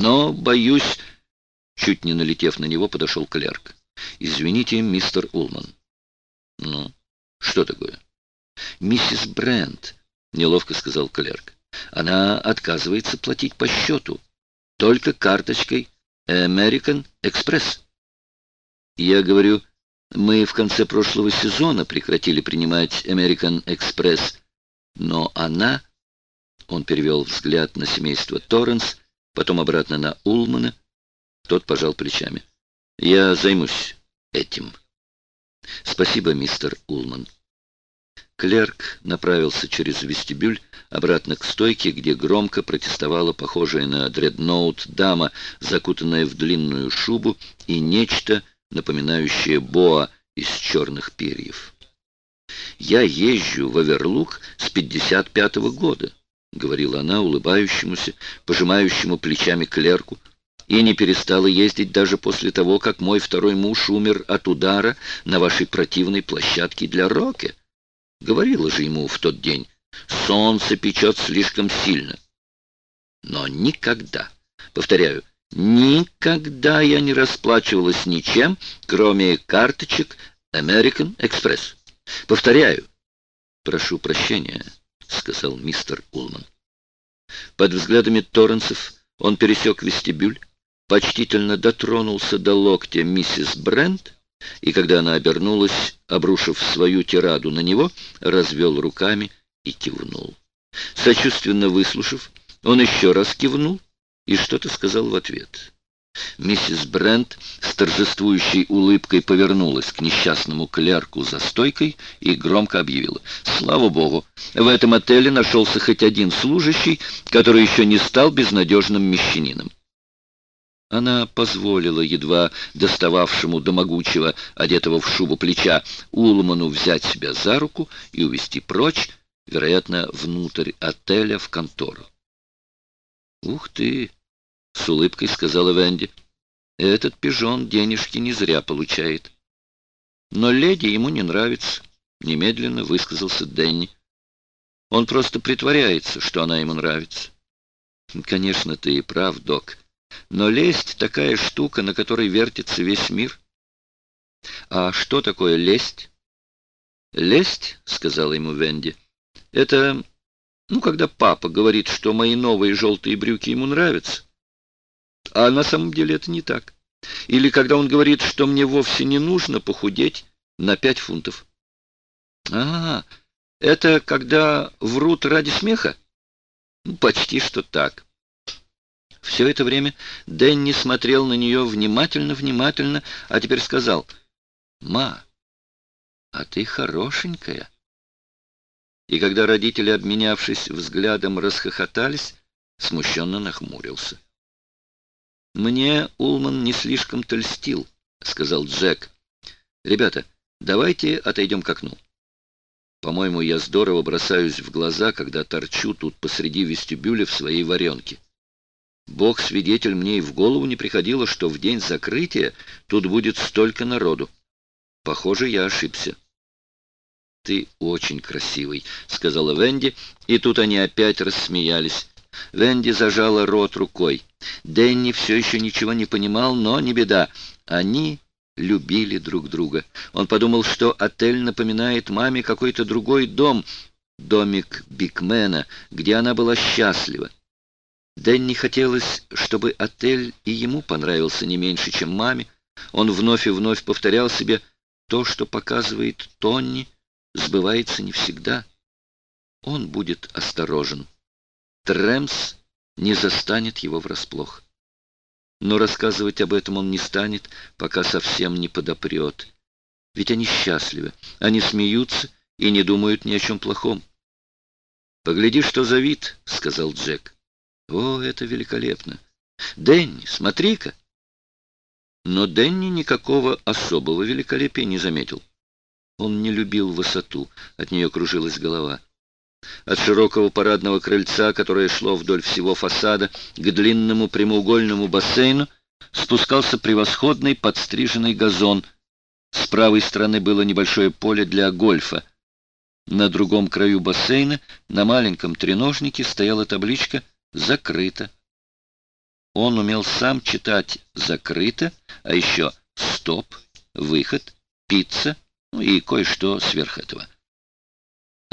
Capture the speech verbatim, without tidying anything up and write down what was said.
Но, боюсь...» Чуть не налетев на него, подошел клерк. «Извините, мистер Улман». «Ну, что такое?» «Миссис Брент», — неловко сказал клерк. «Она отказывается платить по счету. Только карточкой American Express». Я говорю, мы в конце прошлого сезона прекратили принимать American Express, но она... Он перевел взгляд на семейство Торренс, потом обратно на Улмана. Тот пожал плечами. «Я займусь этим». «Спасибо, мистер Улман». Клерк направился через вестибюль обратно к стойке, где громко протестовала похожая на дредноут дама, закутанная в длинную шубу и нечто, напоминающее боа из черных перьев. «Я езжу в Оверлук с пятьдесят пятого года», — говорила она улыбающемуся, пожимающему плечами клерку, «и не перестала ездить даже после того, как мой второй муж умер от удара на вашей противной площадке для рокки. Говорила же ему в тот день, солнце печет слишком сильно. Но никогда, повторяю, никогда я не расплачивалась ничем, кроме карточек American Express. Повторяю». «Прошу прощения», — сказал мистер Улман. Под взглядами Торренсов он пересек вестибюль, почтительно дотронулся до локтя миссис Брент, и когда она обернулась, обрушив свою тираду на него, развел руками и кивнул. Сочувственно выслушав, он еще раз кивнул и что-то сказал в ответ. Миссис Брент с торжествующей улыбкой повернулась к несчастному клерку за стойкой и громко объявила: «Слава Богу, в этом отеле нашелся хоть один служащий, который еще не стал безнадежным мещанином». Она позволила едва достававшему до могучего, одетого в шубу плеча, Улману взять себя за руку и увести прочь, вероятно, внутрь отеля в контору. «Ух ты!» — с улыбкой сказала Венди. «Этот пижон денежки не зря получает». «Но леди ему не нравится», — немедленно высказался Дэнни. «Он просто притворяется, что она ему нравится». «Конечно, ты и прав, док. Но лесть — такая штука, на которой вертится весь мир». «А что такое лесть?» «Лесть, — сказала ему Венди, — это, ну, когда папа говорит, что мои новые желтые брюки ему нравятся, а на самом деле это не так. Или когда он говорит, что мне вовсе не нужно похудеть на пять фунтов». «А, это когда врут ради смеха?» «Ну, почти что так». Все это время Дэнни смотрел на нее внимательно-внимательно, а теперь сказал: «Ма, а ты хорошенькая». И когда родители, обменявшись взглядом, расхохотались, смущенно нахмурился. «Мне Улман не слишком-то льстил», — сказал Джек. «Ребята, давайте отойдем к окну. По-моему, я здорово бросаюсь в глаза, когда торчу тут посреди вестибюля в своей варенке. Бог свидетель, мне и в голову не приходило, что в день закрытия тут будет столько народу. Похоже, я ошибся». «Ты очень красивый», — сказала Венди, и тут они опять рассмеялись. Венди зажала рот рукой. Дэнни все еще ничего не понимал, но не беда. Они любили друг друга. Он подумал, что отель напоминает маме какой-то другой дом, домик Бигмена, где она была счастлива. Дэнни хотелось, чтобы отель и ему понравился не меньше, чем маме. Он вновь и вновь повторял себе: то, что показывает Тонни, сбывается не всегда. Он будет осторожен. Трэмс не застанет его врасплох. Но рассказывать об этом он не станет, пока совсем не подопрет. Ведь они счастливы, они смеются и не думают ни о чем плохом. «Погляди, что за вид», — сказал Джек. «О, это великолепно! Дэнни, смотри-ка!» Но Дэнни никакого особого великолепия не заметил. Он не любил высоту, от нее кружилась голова. От широкого парадного крыльца, которое шло вдоль всего фасада, к длинному прямоугольному бассейну, спускался превосходный подстриженный газон. С правой стороны было небольшое поле для гольфа. На другом краю бассейна, на маленьком треножнике, стояла табличка «Закрыто». Он умел сам читать «закрыто», а еще «стоп», «выход», «пицца», ну и кое-что сверх этого.